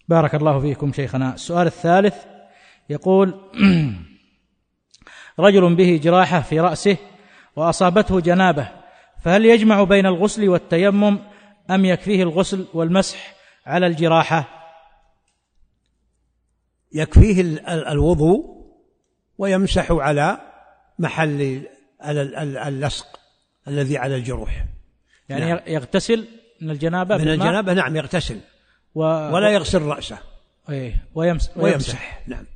بارك الله فيكم شيخنا. السؤال الثالث يقول: رجل به جراحة في رأسه وأصابته جنابة، فهل يجمع بين الغسل والتيمم أم يكفيه الغسل والمسح على الجراحة؟ يكفيه الوضوء ويمسح على محل اللصق الذي على الجروح. يعني نعم. يغتسل من الجنابة نعم، يغتسل ولا يغسل رأسه ويمسح. نعم.